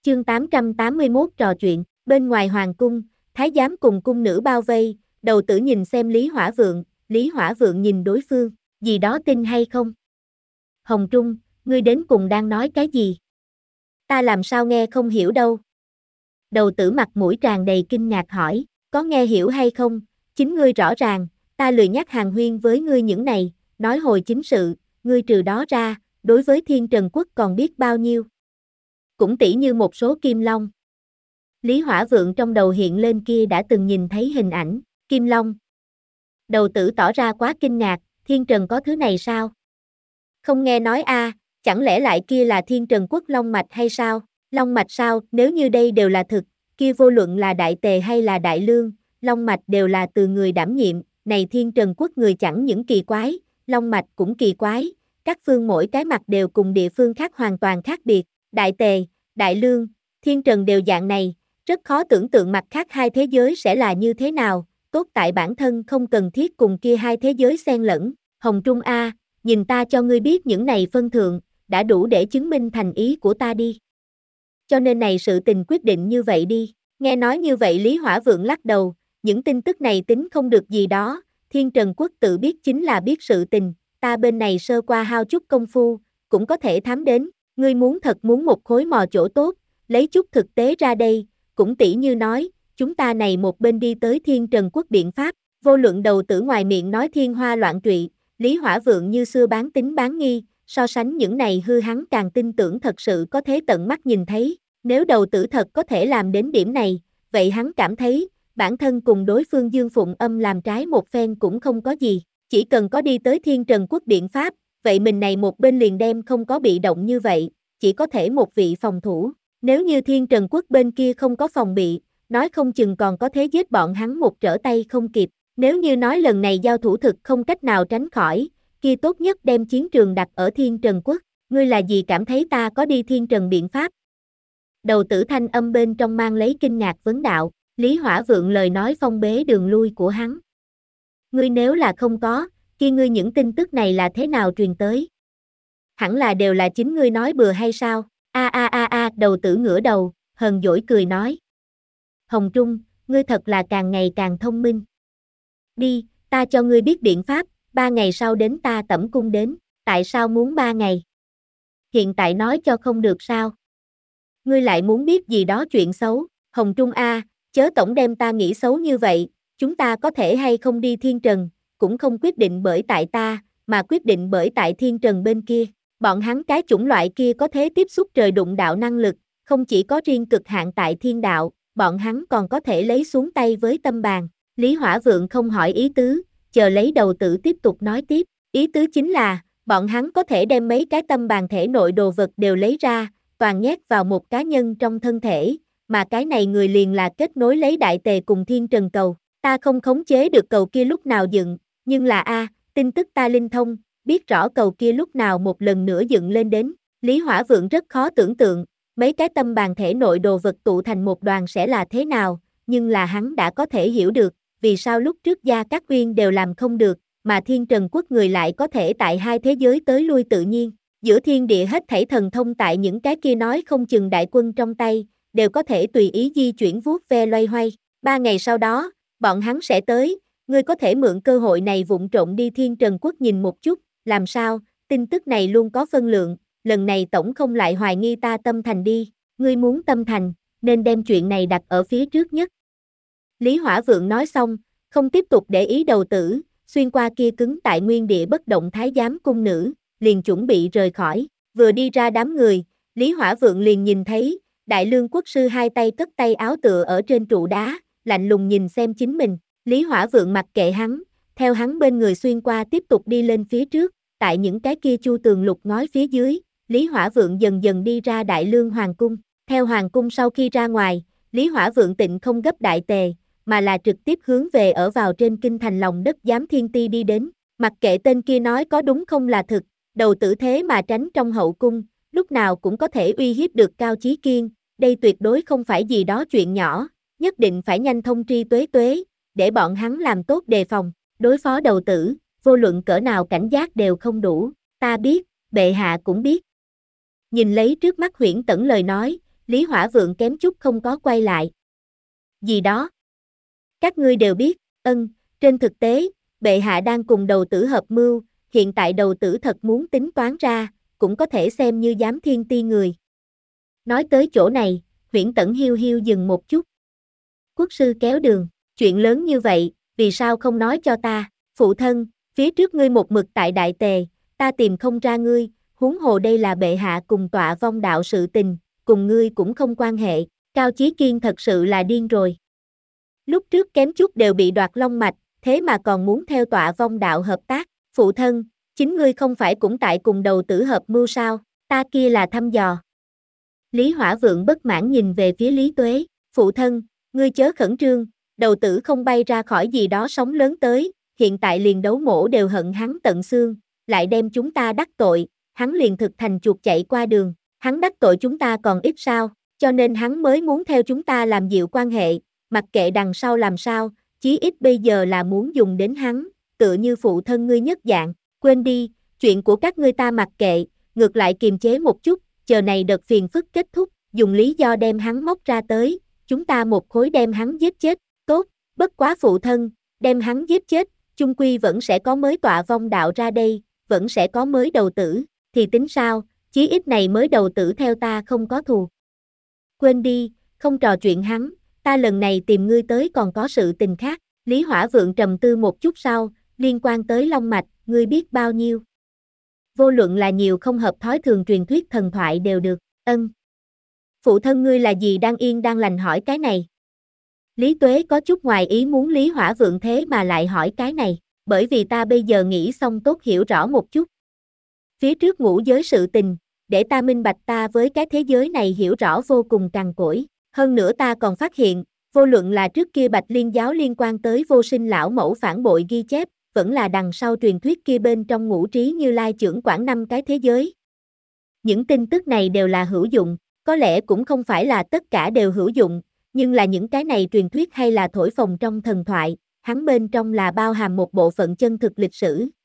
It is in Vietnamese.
Chương 881 trò chuyện, bên ngoài hoàng cung, thái giám cùng cung nữ bao vây, đầu tử nhìn xem Lý Hỏa Vượng nhìn đối phương, gì đó tin hay không? Hồng Trung, ngươi đến cùng đang nói cái gì? Ta làm sao nghe không hiểu đâu. Đầu tử mặt mũi tràn đầy kinh ngạc hỏi, có nghe hiểu hay không? Chính ngươi rõ ràng, ta lười nhắc hàn huyên với ngươi những này, nói hồi chính sự, ngươi trừ đó ra, đối với Thiên Trần Quốc còn biết bao nhiêu? Cũng tỷ như một số Kim Long. Lý Hỏa Vượng trong đầu hiện lên kia đã từng nhìn thấy hình ảnh, Kim Long. Đầu tử tỏ ra quá kinh ngạc, Thiên Trần có thứ này sao? Không nghe nói a, chẳng lẽ lại kia là Thiên Trần Quốc Long Mạch hay sao? Long Mạch sao, nếu như đây đều là thực, kia vô luận là Đại Tề hay là Đại Lương, Long Mạch đều là từ người đảm nhiệm, này Thiên Trần Quốc người chẳng những kỳ quái, Long Mạch cũng kỳ quái, các phương mỗi cái mặt đều cùng địa phương khác hoàn toàn khác biệt, Đại Tề, Đại Lương, Thiên Trần đều dạng này, rất khó tưởng tượng mặt khác hai thế giới sẽ là như thế nào, tốt tại bản thân không cần thiết cùng kia hai thế giới xen lẫn, Hồng Trung A, nhìn ta cho ngươi biết những này phân thượng, đã đủ để chứng minh thành ý của ta đi. Cho nên này sự tình quyết định như vậy đi, nghe nói như vậy Lý Hỏa Vượng lắc đầu, những tin tức này tính không được gì đó, Thiên Trần Quốc tự biết chính là biết sự tình, ta bên này sơ qua hao chút công phu, cũng có thể thám đến, ngươi thật muốn một khối mò chỗ tốt, lấy chút thực tế ra đây, cũng tỷ như nói, chúng ta này một bên đi tới Thiên Trần Quốc biện pháp, vô luận đầu tử ngoài miệng nói thiên hoa loạn trụy, Lý Hỏa Vượng như xưa bán tín bán nghi, so sánh những này hư hắn càng tin tưởng thật sự có thể tận mắt nhìn thấy, nếu đầu tử thật có thể làm đến điểm này, vậy hắn cảm thấy, bản thân cùng đối phương Dương Phụng Âm làm trái một phen cũng không có gì, chỉ cần có đi tới Thiên Trần Quốc biện pháp, vậy mình này một bên liền đem không có bị động như vậy, chỉ có thể một vị phòng thủ, nếu như Thiên Trần Quốc bên kia không có phòng bị, nói không chừng còn có thế giết bọn hắn một trở tay không kịp, nếu như nói lần này giao thủ thực không cách nào tránh khỏi, kia tốt nhất đem chiến trường đặt ở Thiên Trần Quốc, ngươi là gì cảm thấy ta có đi Thiên Trần biện pháp? Đầu tử thanh âm bên trong mang lấy kinh ngạc vấn đạo, Lý Hỏa Vượng lời nói phong bế đường lui của hắn. Ngươi nếu là không có, kia ngươi những tin tức này là thế nào truyền tới? Hẳn là đều là chính ngươi nói bừa hay sao? Đầu tử ngửa đầu, hờn dỗi cười nói. Hồng Trung, ngươi thật là càng ngày càng thông minh. Đi, ta cho ngươi biết biện pháp, 3 ngày sau đến ta tẩm cung đến, tại sao muốn 3 ngày? Hiện tại nói cho không được sao? Ngươi lại muốn biết gì đó chuyện xấu, Hồng Trung A, chớ tổng đem ta nghĩ xấu như vậy, chúng ta có thể hay không đi Thiên Trần, cũng không quyết định bởi tại ta, mà quyết định bởi tại Thiên Trần bên kia, bọn hắn cái chủng loại kia có thể tiếp xúc trời đụng đạo năng lực, không chỉ có riêng cực hạn tại thiên đạo, bọn hắn còn có thể lấy xuống tay với tâm bàn. Lý Hỏa Vượng không hỏi ý tứ, chờ lấy đầu tử tiếp tục nói tiếp, ý tứ chính là, bọn hắn có thể đem mấy cái tâm bàn thể nội đồ vật đều lấy ra, toàn nhét vào một cá nhân trong thân thể, mà cái này người liền là kết nối lấy Đại Tề cùng Thiên Trần cầu, ta không khống chế được cầu kia lúc nào dựng, nhưng là tin tức ta linh thông, biết rõ cầu kia lúc nào một lần nữa dựng lên đến, Lý Hỏa Vượng rất khó tưởng tượng, mấy cái tâm bàn thể nội đồ vật tụ thành một đoàn sẽ là thế nào, nhưng là hắn đã có thể hiểu được, vì sao lúc trước Gia Cát Uyên đều làm không được, mà Thiên Trần Quốc người lại có thể tại hai thế giới tới lui tự nhiên, giữa thiên địa hết thảy thần thông tại những cái kia nói không chừng đại quân trong tay, đều có thể tùy ý di chuyển vuốt ve loay hoay, 3 ngày sau đó, bọn hắn sẽ tới, ngươi có thể mượn cơ hội này vụng trộm đi Thiên Trần Quốc nhìn một chút, làm sao, tin tức này luôn có phân lượng, lần này tổng không lại hoài nghi ta tâm thành đi, ngươi muốn tâm thành, nên đem chuyện này đặt ở phía trước nhất. Lý Hỏa Vượng nói xong, không tiếp tục để ý đầu tử, xuyên qua kia cứng tại nguyên địa bất động thái giám cung nữ, liền chuẩn bị rời khỏi, vừa đi ra đám người, Lý Hỏa Vượng liền nhìn thấy, Đại Lương Quốc sư hai tay cất tay áo tựa ở trên trụ đá, lạnh lùng nhìn xem chính mình, Lý Hỏa Vượng mặc kệ hắn, theo hắn bên người xuyên qua tiếp tục đi lên phía trước, tại những cái kia chu tường lục ngói phía dưới, Lý Hỏa Vượng dần dần đi ra Đại Lương Hoàng Cung, theo Hoàng Cung sau khi ra ngoài, Lý Hỏa Vượng tịnh không gấp Đại Tề, mà là trực tiếp hướng về ở vào trên kinh thành lòng đất Giám Thiên Ti đi đến, mặc kệ tên kia nói có đúng không là thực, đầu tử thế mà tránh trong hậu cung, lúc nào cũng có thể uy hiếp được Cao Chí Kiên, đây tuyệt đối không phải gì đó chuyện nhỏ, nhất định phải nhanh thông tri tuế, để bọn hắn làm tốt đề phòng, đối phó đầu tử, vô luận cỡ nào cảnh giác đều không đủ, ta biết, bệ hạ cũng biết. Nhìn lấy trước mắt Huyễn Tẩn lời nói, Lý Hỏa Vượng kém chút không có quay lại. Gì đó? Các ngươi đều biết, trên thực tế, bệ hạ đang cùng đầu tử hợp mưu, hiện tại đầu tử thật muốn tính toán ra, cũng có thể xem như giám thiên ti người. Nói tới chỗ này, Huyễn Tẩn hiu hiu dừng một chút. Quốc sư kéo đường, chuyện lớn như vậy, vì sao không nói cho ta, phụ thân, phía trước ngươi một mực tại Đại Tề, ta tìm không ra ngươi, huống hồ đây là bệ hạ cùng tọa vong đạo sự tình, cùng ngươi cũng không quan hệ, Cao Chí Kiên thật sự là điên rồi. Lúc trước kém chút đều bị đoạt long mạch, thế mà còn muốn theo tọa vong đạo hợp tác, phụ thân, chính ngươi không phải cũng tại cùng đầu tử hợp mưu sao, ta kia là thăm dò. Lý Hỏa Vượng bất mãn nhìn về phía Lý Tuế, phụ thân, ngươi chớ khẩn trương, đầu tử không bay ra khỏi gì đó sóng lớn tới, hiện tại liền đấu mổ đều hận hắn tận xương, lại đem chúng ta đắc tội, hắn liền thực thành chuột chạy qua đường, hắn đắc tội chúng ta còn ít sao, cho nên hắn mới muốn theo chúng ta làm dịu quan hệ, mặc kệ đằng sau làm sao, chí ít bây giờ là muốn dùng đến hắn, tựa như phụ thân ngươi nhất dạng, quên đi, chuyện của các ngươi ta mặc kệ, ngược lại kiềm chế một chút, chờ này đợt phiền phức kết thúc, dùng lý do đem hắn móc ra tới, chúng ta một khối đem hắn giết chết, tốt, bất quá phụ thân, đem hắn giết chết, chung quy vẫn sẽ có mới tọa vong đạo ra đây, vẫn sẽ có mới đầu tử, thì tính sao, chí ít này mới đầu tử theo ta không có thù. Quên đi, không trò chuyện hắn, ta lần này tìm ngươi tới còn có sự tình khác, Lý Hỏa Vượng trầm tư một chút sau, liên quan tới long mạch, ngươi biết bao nhiêu. Vô luận là nhiều không hợp thói thường truyền thuyết thần thoại đều được, Phụ thân ngươi là gì đang yên đang lành hỏi cái này. Lý Tuế có chút ngoài ý muốn Lý Hỏa Vượng thế mà lại hỏi cái này, bởi vì ta bây giờ nghĩ xong tốt hiểu rõ một chút. Phía trước ngũ giới sự tình, để ta minh bạch ta với cái thế giới này hiểu rõ vô cùng cằn cỗi. Hơn nữa ta còn phát hiện, vô luận là trước kia Bạch Liên giáo liên quan tới vô sinh lão mẫu phản bội ghi chép, vẫn là đằng sau truyền thuyết kia bên trong ngũ trí Như Lai chưởng quản 5 cái thế giới. Những tin tức này đều là hữu dụng, có lẽ cũng không phải là tất cả đều hữu dụng, nhưng là những cái này truyền thuyết hay là thổi phồng trong thần thoại, hắn bên trong là bao hàm một bộ phận chân thực lịch sử.